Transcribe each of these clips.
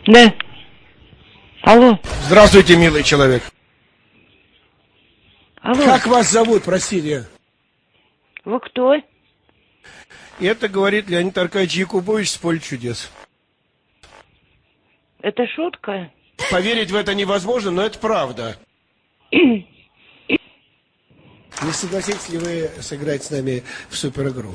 Да. Алло. Здравствуйте, милый человек. Алло. Как вас зовут, простите? Вы кто? Это говорит Леонид Аркадьевич Якубович с «Поле чудес». Это шутка? Поверить в это невозможно, но это правда. Не согласитесь ли вы сыграть с нами в суперигру?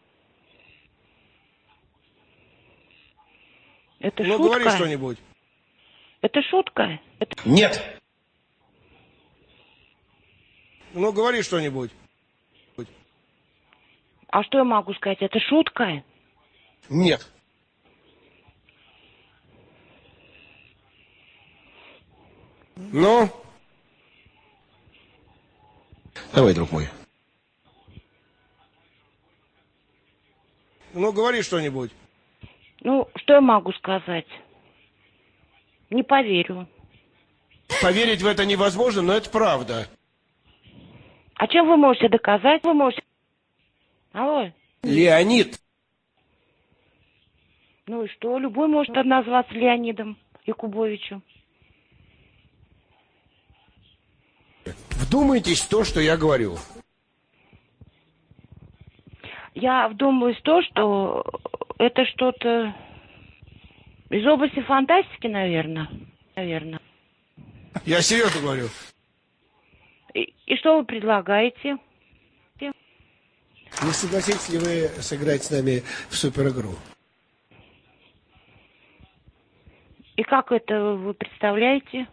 Это Ну, шутка? говори что-нибудь. Это шутка? Нет. Ну, говори что-нибудь. А что я могу сказать? Это шутка? Нет. Ну? Давай, друг мой. Ну, говори что-нибудь. Ну, что я могу сказать? Не поверю. Поверить в это невозможно, но это правда. А чем вы можете доказать? Вы можете... Алло. Леонид. Ну и что? Любой может назваться Леонидом Якубовичем. Вдумайтесь в то, что я говорю. Я вдумываюсь в то, что это что-то из области фантастики, наверное. Наверное. Я серьезно говорю. И что вы предлагаете? Не согласитесь ли вы сыграть с нами в суперигру? И как это вы представляете?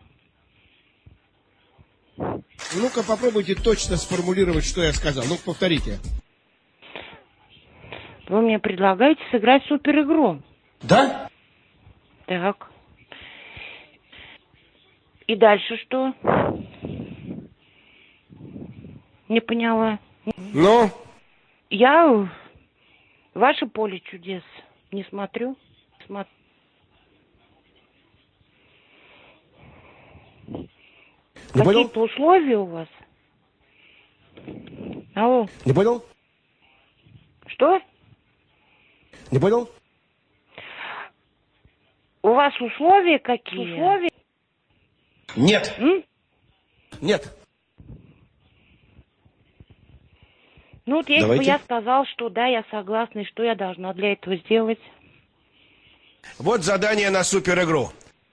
Ну-ка, попробуйте точно сформулировать, что я сказал. Ну-ка, повторите. Вы мне предлагаете сыграть в суперигру. Да? Так. И дальше что? Не поняла. Ну? Я ваше «Поле чудес» не смотрю. Не понял? Какие-то условия у вас? Алло. Не понял? Что? Не понял? У вас условия какие? Условия? Нет. М? Нет. Ну вот если бы Давайте. я сказал, что да, я согласна, и что я должна для этого сделать? Вот задание на суперигру.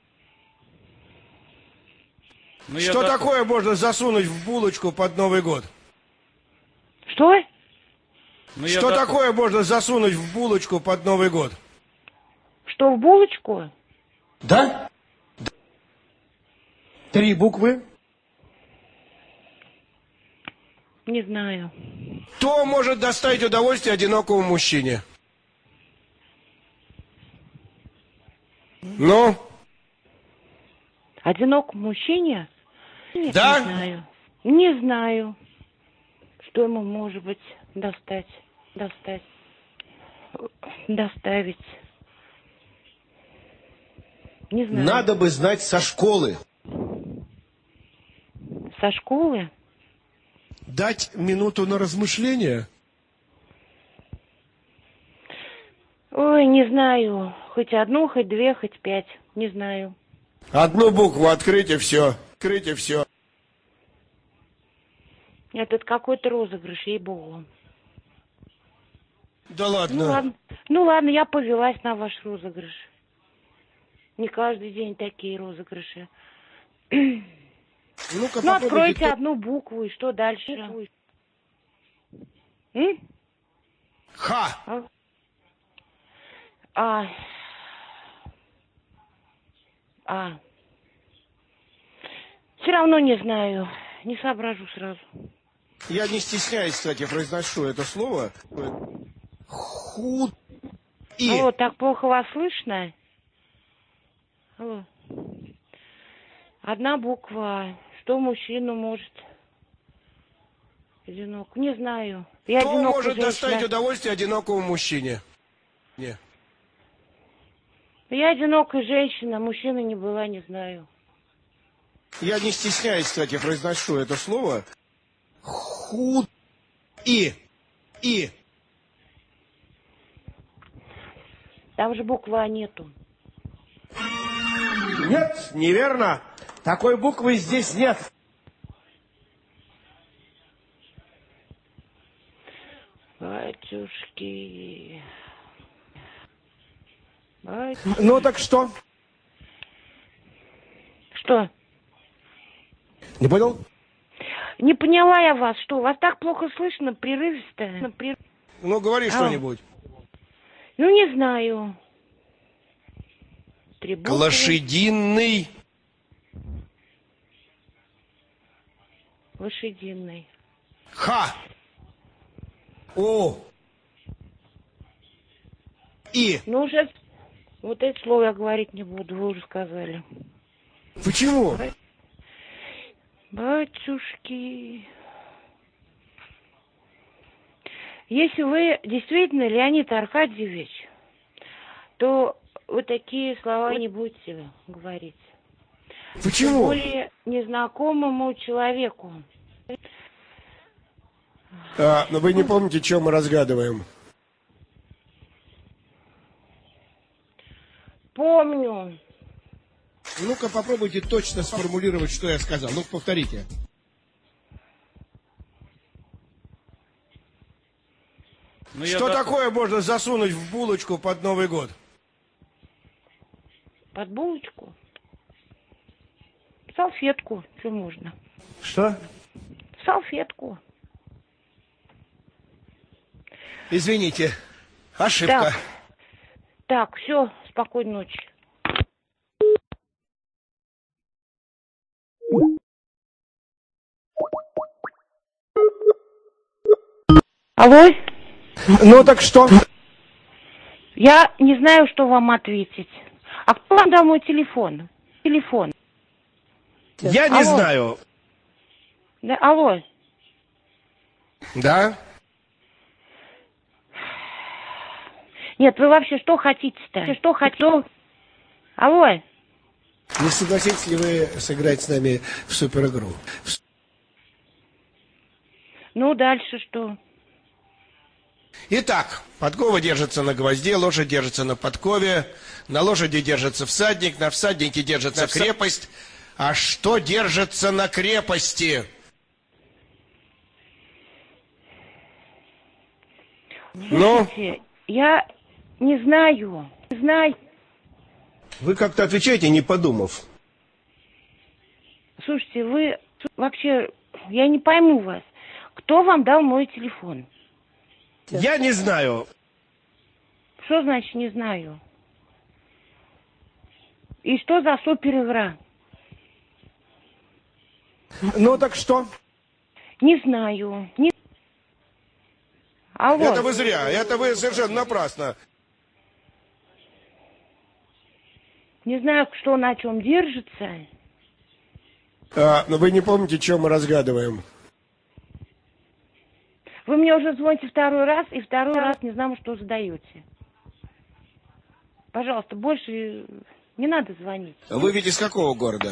Ну, Что такое можно засунуть в булочку под Новый год? Что? Что такое можно засунуть в булочку под Новый год? Что, в булочку? Да? 3 буквы. Не знаю. Кто может доставить удовольствие одинокому мужчине? Ну? Одинокому мужчине? Нет, Да? не знаю. Не знаю, что ему может быть доставить. Не знаю. Надо бы знать со школы. Со школы? Дать минуту на размышление? Ой, не знаю. Хоть одну, хоть две, хоть 5. Не знаю. Одну букву открыть и все. Открыть и все. Это какой-то розыгрыш, ей-богу. Да ладно. Ну ладно, я повелась на ваш розыгрыш. Не каждый день такие розыгрыши. Ну-ка, Ну, откройте попробуйте. одну букву, и что дальше? Ха! Все равно не знаю. Не соображу сразу. Я не стесняюсь, кстати, произношу это слово. Алло, так плохо вас слышно? Алло. Одна буква. Что мужчину может... Одинок. Не знаю. Я Кто одинокая может женщина. доставить удовольствие одинокому мужчине? Не. Я одинокая женщина, мужчина не была, не знаю. Я не стесняюсь, кстати, произношу это слово. Там же буквы нету. Нет, неверно. Такой буквы здесь нет. Батюшки. Ну так что? Что? Не понял? Не поняла я вас. Что, вас так плохо слышно, прерывисто? Ну, говори что-нибудь. Ну, не знаю. Лошадиный. Лошадиный. Ха. О. И. Ну, уже вот это слово я говорить не буду, вы уже сказали. Почему? Батюшки. Если вы действительно Леонид Аркадьевич, то вы такие слова не будете говорить. Почему? Тем более незнакомому человеку. Но вы не помните, что мы разгадываем? Помню. Ну-ка, попробуйте точно сформулировать, что я сказал. Ну-ка, повторите. Что такое можно засунуть в булочку под Новый год? Под булочку? Салфетку. Что можно? Что? Салфетку. Извините, ошибка. Так, все, спокойной ночи. Алло? Ну так что? Я не знаю, что вам ответить. А кто вам дал мой телефон? Телефон. Я не знаю. Да, алло. Да? Нет, вы вообще что хотите-то? Что хотите? Алло. Не согласитесь ли вы сыграть с нами в суперигру? Ну, дальше что? Итак, подкова держится на гвозде, лошадь держится на подкове, на лошади держится всадник, на всаднике держится крепость. А что держится на крепости? Слушайте, я не знаю. Не знаю. Вы как-то отвечаете, не подумав. Слушайте, вы вообще, я не пойму вас. Кто вам дал мой телефон? Я не знаю. Что значит не знаю? И что за суперигра? Ну так что? Не знаю. Не... Алло. Это вы зря, это вы совершенно напрасно. Не знаю, что на чем держится. Но вы не помните, что мы разгадываем? Вы мне уже звоните второй раз, и второй раз не знаю, что задаете. Пожалуйста, больше не надо звонить. Вы ведь из какого города?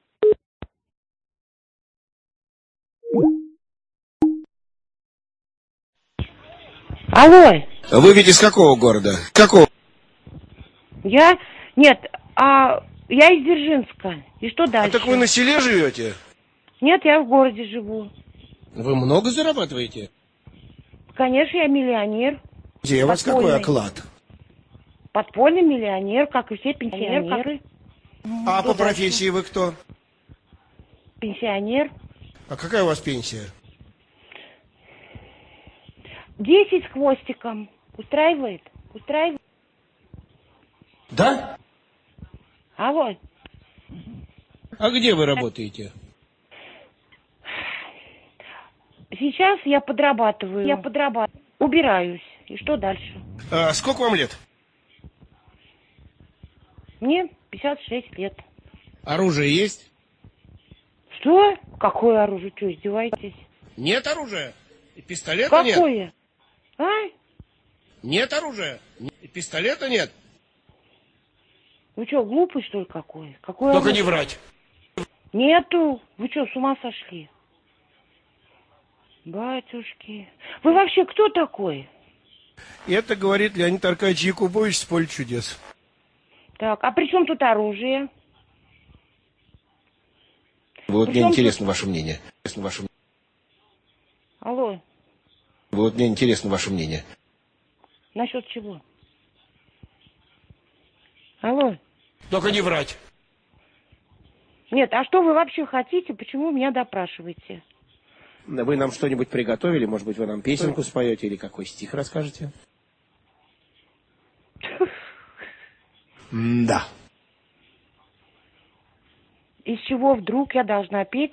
Алло. Вы ведь из какого города? Какого? Я? Нет, я из Дзержинска. И что дальше? А так вы на селе живете? Нет, я в городе живу. Вы много зарабатываете? Конечно, я миллионер. Где у вас какой оклад? Подпольный миллионер, как и все пенсионеры. А по профессии вы кто? Пенсионер. А какая у вас пенсия? 10 с хвостиком. Устраивает? Устраивает? Да? Алло. А где вы работаете? Сейчас я подрабатываю. Убираюсь. И что дальше? Сколько вам лет? Мне 56 лет. Оружие есть? Что? Какое оружие? Что, издеваетесь? Нет оружия. И пистолета нет. Какое? А? Нет оружия. И пистолета нет. Вы что, глупый, что ли, какой? Какое Только оружие? не врать. Нету. Вы что, с ума сошли? Батюшки. Вы вообще кто такой? Это говорит Леонид Аркадьевич Якубович с поля чудес. Так, а при чем тут оружие? Вот мне интересно ваше мнение. Алло. Вот мне интересно ваше мнение. Насчет чего? Алло. Только не врать. Нет, а что вы вообще хотите? Почему меня допрашиваете? Вы нам что-нибудь приготовили? Может быть, вы нам песенку споете или какой стих расскажете? Да. Из чего вдруг я должна петь?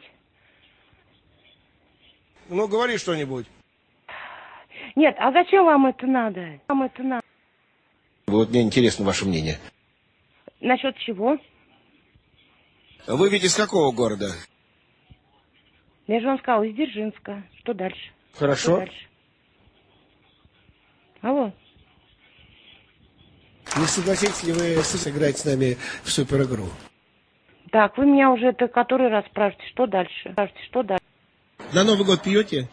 Ну, говори что-нибудь. Нет, а зачем вам это надо? Вам это надо? Вот мне интересно ваше мнение. Насчет чего? Вы ведь из какого города? Я же вам сказала, из Дзержинска. Что дальше? Хорошо. Что дальше? Алло. Не согласитесь ли вы сыграть с нами в суперигру? Так, вы меня уже это который раз спрашиваете, что дальше? Спрашиваете, что дальше? На Новый год пьете?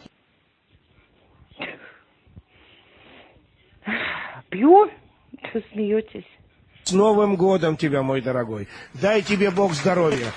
Пью? Вы смеетесь. С Новым годом тебя, мой дорогой. Дай тебе Бог здоровья.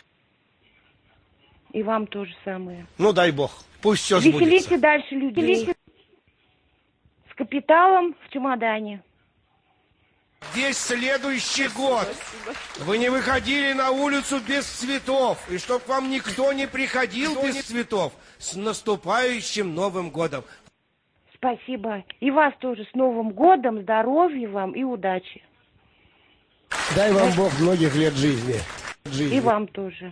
И вам то же самое. Ну, дай Бог. Пусть все сбудется. Веселите дальше людей. С капиталом в чемодане. Весь следующий год вы не выходили на улицу без цветов. И чтоб к вам никто не приходил без цветов. С наступающим Новым годом. Спасибо. И вас тоже с Новым годом. Здоровья вам и удачи. Дай вам Бог многих лет жизни. И вам тоже.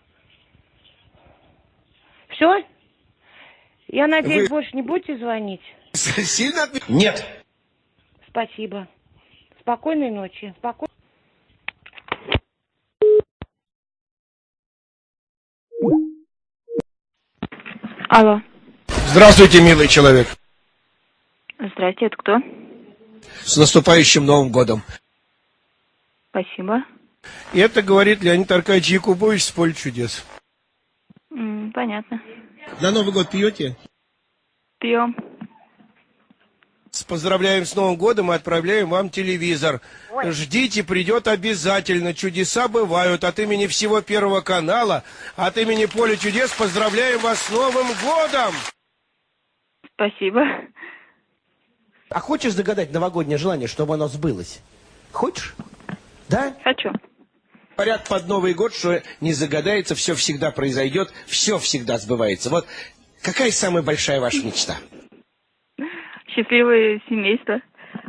Все? Я надеюсь, больше не будете звонить? Сильно? Нет. Спасибо. Спокойной ночи. Алло. Здравствуйте, милый человек. Здрасте, это кто? С наступающим Новым годом. Спасибо. И это говорит Леонид Аркадьевич Якубович с поля чудес. Понятно. На Новый год пьете? Пьем. Поздравляем с Новым годом и отправляем вам телевизор. Ждите, придет обязательно. Чудеса бывают. От имени всего Первого канала, от имени Поля чудес поздравляем вас с Новым годом! Спасибо. А хочешь загадать новогоднее желание, чтобы оно сбылось? Хочешь? Да? Хочу. Говорят под Новый год, что не загадается, все всегда произойдет, все всегда сбывается. Вот какая самая большая ваша мечта? Счастливое семейство.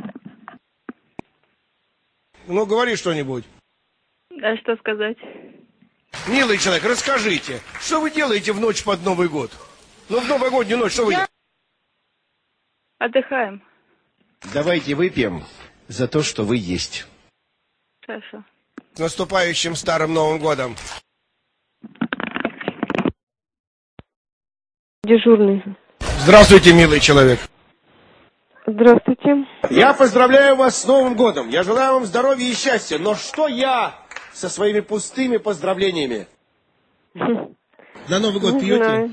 Ну, говори что-нибудь. А что сказать? Милый человек, расскажите, что вы делаете в ночь под Новый год? Ну, в новогоднюю ночь, что вы делаете? Отдыхаем. Давайте выпьем за то, что вы есть. Хорошо. С наступающим Старым Новым годом. Дежурный. Здравствуйте, милый человек. Здравствуйте. Я поздравляю вас с Новым годом. Я желаю вам здоровья и счастья. Но что я со своими пустыми поздравлениями? На Новый год пьете? Знаю.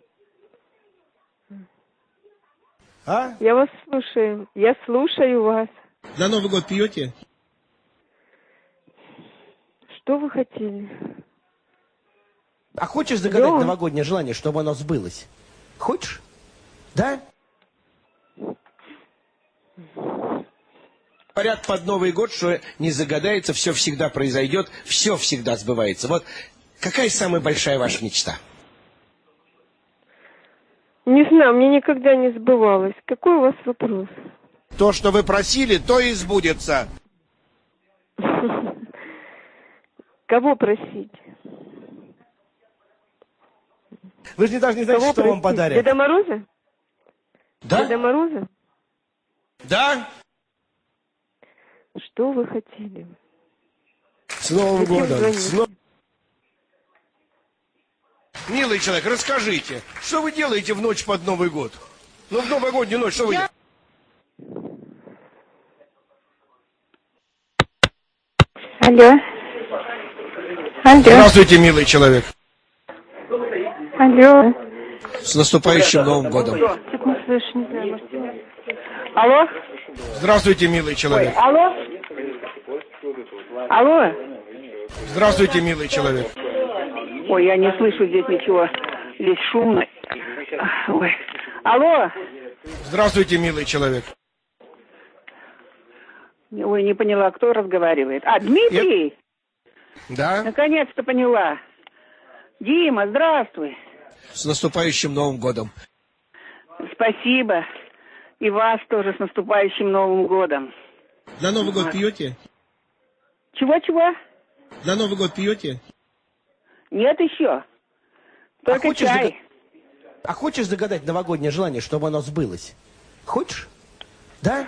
А? Я вас слушаю. Я слушаю вас. На Новый год пьете? Что вы хотели? А хочешь загадать Да. новогоднее желание, чтобы оно сбылось? Хочешь? Да? Говорят под Новый год, что не загадается, все всегда произойдет, все всегда сбывается. Вот какая самая большая ваша мечта? Не знаю, мне никогда не сбывалось. Какой у вас вопрос? То, что вы просили, то и сбудется. Кого просить? Вы же не должны знать, Кого что просить? вам подарят. Деда Мороза? Да? Деда Мороза? Да? Что вы хотели? С Новым Зачем годом. звонить? Милый человек, расскажите, что вы делаете в ночь под Новый год? Ну, в новогоднюю ночь, что вы делаете? Алло. Алло. Здравствуйте, милый человек. Алло. С наступающим Новым годом. Что-то не слышу, не знаю, может... Алло. Здравствуйте, милый человек. Алло. Алло. Здравствуйте, милый человек. Ой, я не слышу здесь ничего. Здесь шумно. Ой. Алло. Здравствуйте, милый человек. Ой, не поняла, кто разговаривает. А, Дмитрий? Да? Наконец-то поняла. Дима, здравствуй. С наступающим Новым годом. Спасибо. И вас тоже с наступающим Новым годом. На Новый год пьете? Чего-чего? На Новый год пьете? Нет еще. Только чай. А хочешь загадать новогоднее желание, чтобы оно сбылось? Хочешь? Да?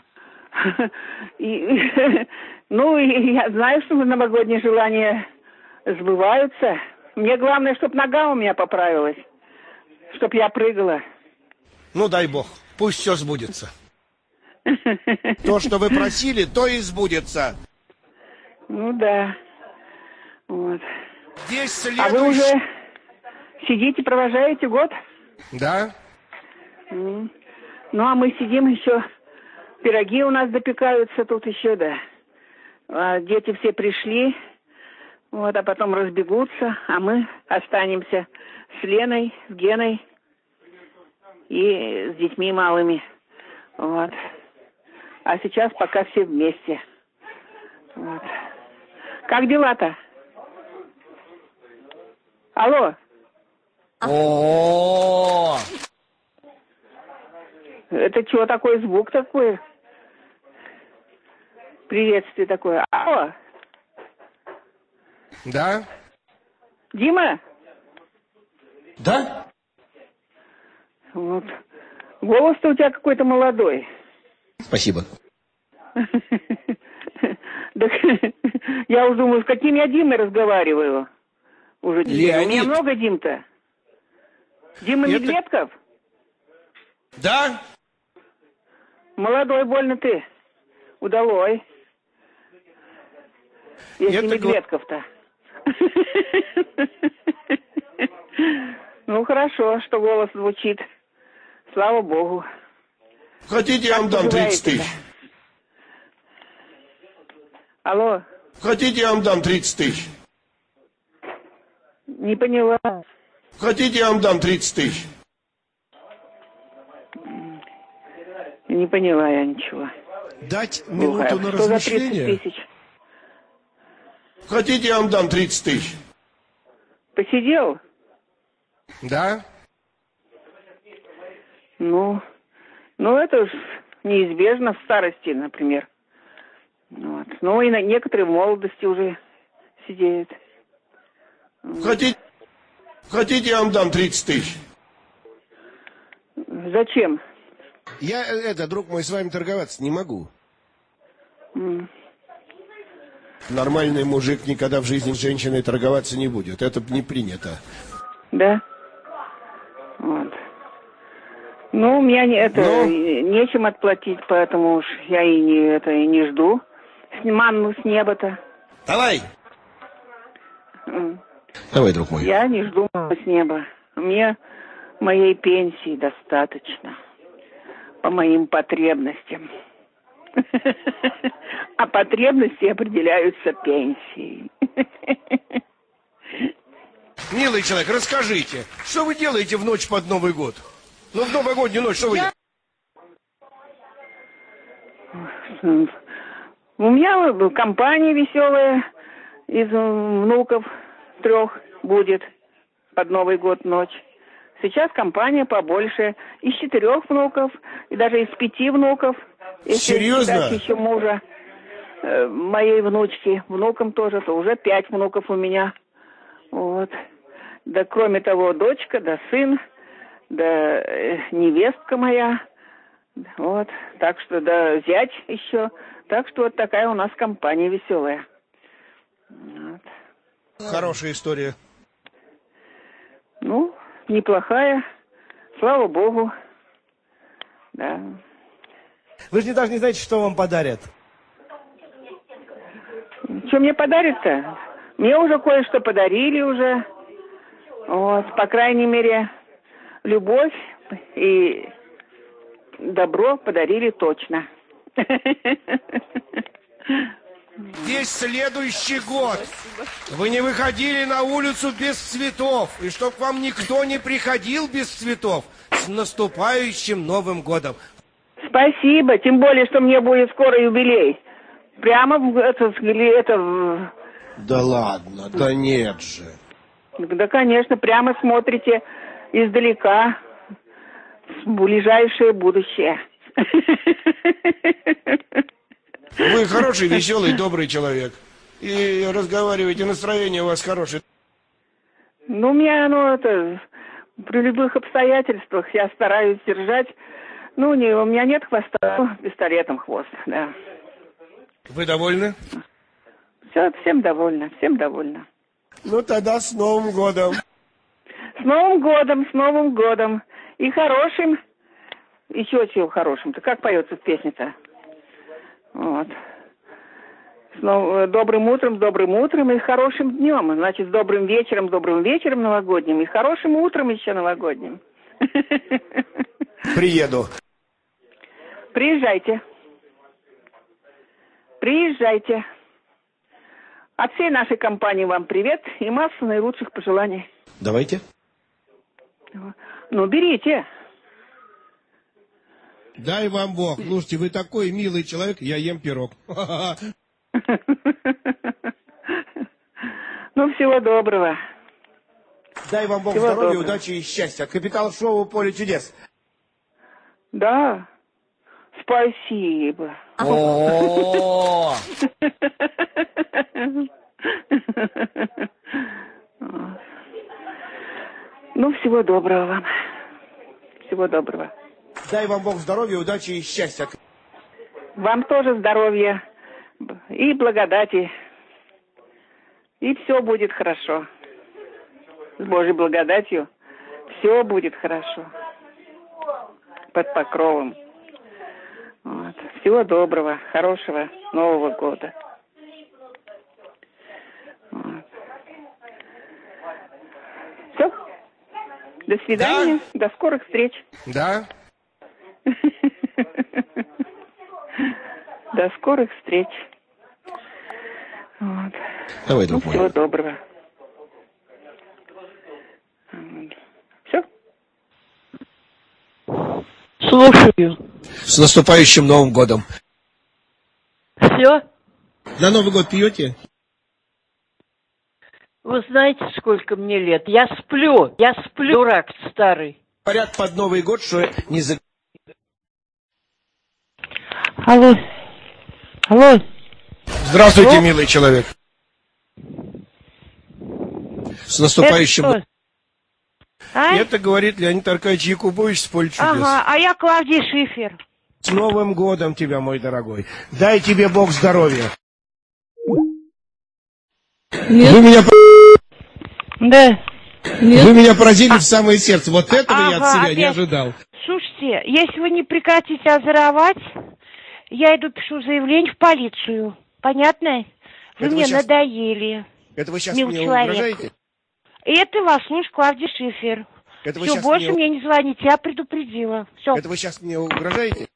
Ну, я знаю, что новогодние желания сбываются. Мне главное, чтобы нога у меня поправилась. Чтоб я прыгала. Ну, дай бог. Пусть все сбудется. То, что вы просили, то и сбудется. Ну, да. Вот. Здесь следующий... А вы уже сидите, провожаете год? Да. Ну, а мы сидим еще... Пироги у нас допекаются тут еще, да. А дети все пришли, вот, а потом разбегутся, а мы останемся с Леной, с Геной и с детьми малыми. Вот. А сейчас пока все вместе. Вот. Как дела-то? Алло. О, Это что такой звук такой? Приветствие такое. Алло. да? Дима? Да? Вот. Голос-то у тебя какой-то молодой. Спасибо. Так я уже думаю, с каким я Димой разговариваю. Уже Леонид. У меня много Дим-то. Дима Это- Медведков? Да? Молодой больно ты. Удалой. Если Это Медведков-то. Ну, хорошо, что голос звучит. Слава Богу. Хотите, я вам дам 30 тысяч? Алло, Хотите, я вам дам 30 тысяч? не поняла. Хотите, я вам дам 30 тысяч? Не поняла я ничего. Дать Глухая. минуту на Что за 30 размышление? тысяч? Хотите, я вам дам 30 тысяч? Посидел? Да? Ну, это уж неизбежно в старости, например. Вот. Ну, и некоторые в молодости уже сидеют. Хотите, я вам дам 30 тысяч? Зачем? Я, друг мой, с вами торговаться не могу. Нормальный мужик никогда в жизни с женщиной торговаться не будет. Это не принято. Да? Вот. Ну, у меня нечем отплатить, поэтому уж я и не жду манну с неба-то. Давай! Давай, друг мой. Я не жду манну с неба. Мне моей пенсии достаточно. По моим потребностям. А потребности определяются пенсией. Милый человек, расскажите, что вы делаете в ночь под Новый год? Ну, в новогоднюю ночь, что вы делаете? У меня компания веселая из внуков 3 будет под Новый год ночь. Сейчас компания побольше. Из 4 внуков, и даже из 5 внуков. Если Серьезно? считать еще мужа моей внучки, внукам тоже, то уже 5 внуков у меня. Вот. Да кроме того, дочка, да сын, да невестка моя. Вот. Так что, да зять еще. Так что вот такая у нас компания веселая. Вот. Хорошая история. Ну, неплохая. Слава Богу. Да. Вы же даже не знаете, что вам подарят. Что мне подарят-то? Мне уже кое-что подарили уже. Вот, по крайней мере, любовь и добро подарили точно. Весь следующий год вы не выходили на улицу без цветов, и чтоб к вам никто не приходил без цветов. С наступающим Новым годом! Спасибо, тем более, что мне будет скоро юбилей. Прямо Да ладно, да нет же. Да, конечно, прямо смотрите издалека в ближайшее будущее. Вы хороший, веселый, добрый человек. И разговариваете, настроение у вас хорошее. Ну, у меня при любых обстоятельствах я стараюсь держать. Ну, у меня нет хвоста, пистолетом хвост, да. Вы довольны? Все, всем довольна, всем довольна. Ну, тогда с Новым годом. С Новым годом, с Новым годом. И хорошим. Еще чего хорошим-то? Как поется в песне-то? Вот. С добрым утром и хорошим днем. Значит, с добрым вечером новогодним. И хорошим утром еще новогодним. Приеду. Приезжайте. Приезжайте. От всей нашей компании вам привет и масса наилучших пожеланий. Давайте. Ну, берите. Дай вам Бог. Слушайте, вы такой милый человек, я ем пирог. Ну, всего доброго. Дай вам Бог Всего здоровья, доброго. удачи и счастья. Капитал шоу «Поле чудес». Да. Спасибо. О, Ну, всего доброго вам. Всего доброго. дай вам Бог здоровья, удачи и счастья. Вам тоже здоровья и благодати. И все будет хорошо. С Божьей благодатью все будет хорошо. Под покровом. Вот. Всего доброго, хорошего Нового года. Вот. Все. До свидания. До скорых встреч. Да? До скорых встреч. Вот. Давай, Ну, всего доброго. Все? Слушаю. С наступающим Новым годом. Все? На Новый год пьете? Вы знаете, сколько мне лет? Я сплю, дурак старый. Говорят под Новый год, что не за... Алло. Алло. Здравствуйте, милый человек. С наступающим... Это, а? Это говорит Леонид Аркадьевич Якубович с «Поле чудес». Ага, а я Клавдия Шифер. С Новым годом тебя, мой дорогой. Дай тебе Бог здоровья. Вы меня... Да. Вы меня поразили в самое сердце. Вот этого я от себя опять. не ожидал. Слушайте, если вы не прекратите озоровать, я иду пишу заявление в полицию. Понятно? Вы Это мне вы щас- надоели. Это вы сейчас Милый мне человек. угрожаете? Это вас слушает Клавдия Шифер. Это вы Все, щас больше мне не звоните, я предупредила. Все. Это вы сейчас мне угрожаете?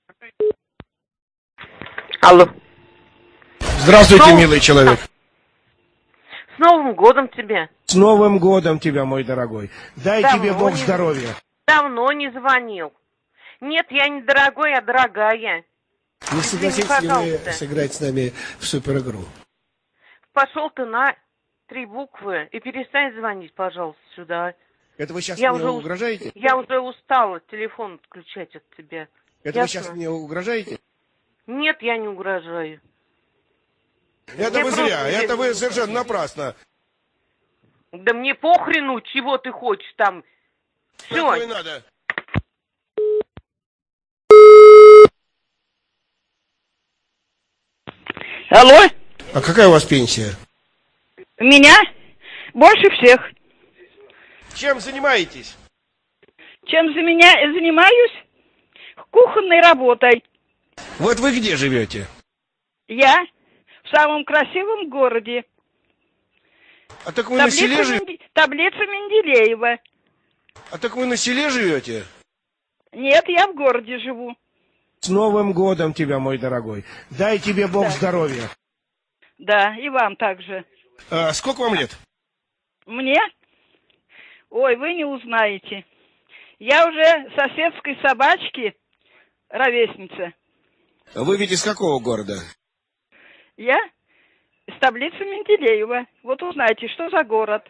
Алло. Здравствуйте, милый человек. С Новым годом тебя. С Новым годом тебя, мой дорогой. Дай Давно тебе Бог не- здоровья. Давно не звонил. Нет, я не дорогой, а дорогая. Не согласитесь ли вы пожалуйста. сыграть с нами в суперигру? Пошел ты на 3 буквы и перестань звонить, пожалуйста, сюда. Это вы сейчас Я мне уже угрожаете? Я уже устала телефон отключать от тебя. Это вы Ясно? сейчас мне угрожаете? Нет, я не угрожаю. Это Я вы просто зря, не- это вы совершенно напрасно. Да мне похрену, чего ты хочешь там. Что Все, и надо. Алло? А какая у вас пенсия? Меня? Больше всех. Чем занимаетесь? Чем занимаюсь? Кухонной работой. Вот вы где живете? Я в самом красивом городе. А так вы на селе живете? Таблица Менделеева. А так вы на селе живете? Нет, я в городе живу. С Новым годом тебя, мой дорогой. Дай тебе Бог здоровья. Да, и вам также. Сколько вам лет? Мне? Ой, вы не узнаете. Я уже соседской собачки ровесница. Вы ведь из какого города? Я из таблицы Менделеева. Вот узнайте, что за город.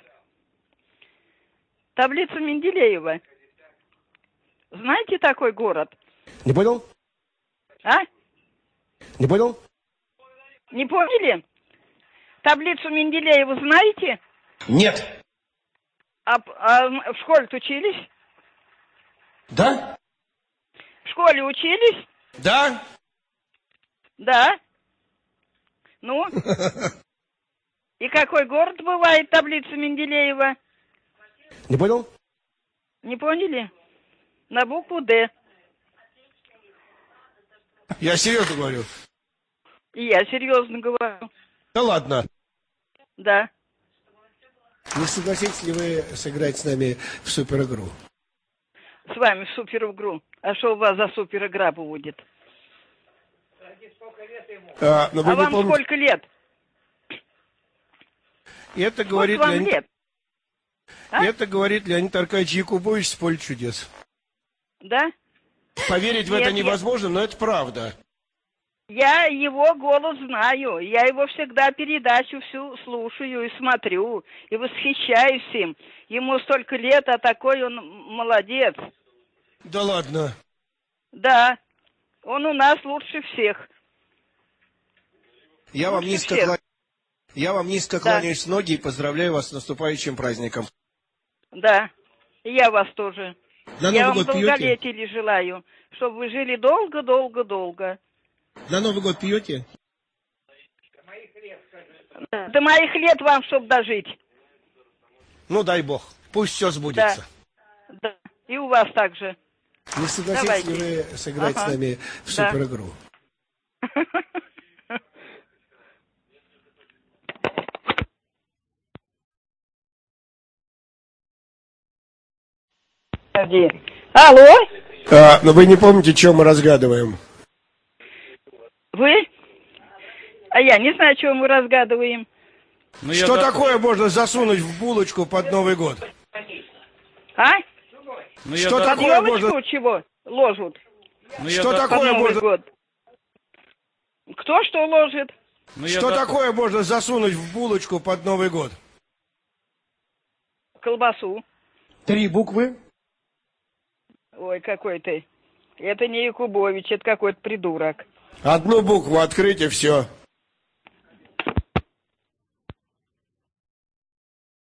Таблица Менделеева. Знаете такой город? Не понял? А? Не понял? Не поняли? Таблицу Менделеева знаете? Нет. А в школе учились? Да? В школе учились? Да? Да. Ну? И какой город бывает таблица Менделеева? Не понял? Не поняли? На букву «Д». Я серьезно говорю. И я серьезно говорю. Да ладно. Да. Не согласитесь ли вы сыграть с нами в суперигру? С вами в суперигру. А что у вас за суперигра будет? Но вы А не вам помните... сколько лет? Это говорит, Сколько вам лет? А? Это говорит Леонид Аркадьевич Якубович с «Поле чудес». Да? Поверить в Нет, это невозможно, но это правда. Я его голос знаю. Я его всегда передачу всю слушаю и смотрю. И восхищаюсь им. Ему столько лет, а такой он молодец. Да ладно. Да. Он у нас лучше всех. Я вам низко кланяюсь в ноги и поздравляю вас с наступающим праздником. Да. И я вас тоже. На Я Новый вам год пьете? долголетия желаю. Чтобы вы жили долго-долго-долго. На Новый год пьете? До моих лет вам, чтобы дожить. Ну, дай бог. Пусть все сбудется. Да. И у вас также. Не согласитесь ли вы сыграть с нами в суперигру? Алло? Но вы не помните, что мы разгадываем? Вы? А я не знаю, чего мы разгадываем. Что такое можно засунуть в булочку под Новый год? А? Что Под такое елочку можно... чего ложат? Что Под такое Новый можно... год. Кто что ложит? Что такое можно засунуть в булочку под Новый год? Колбасу. 3 буквы. Ой, какой ты. Это не Якубович, это какой-то придурок. Одну букву открыть и все.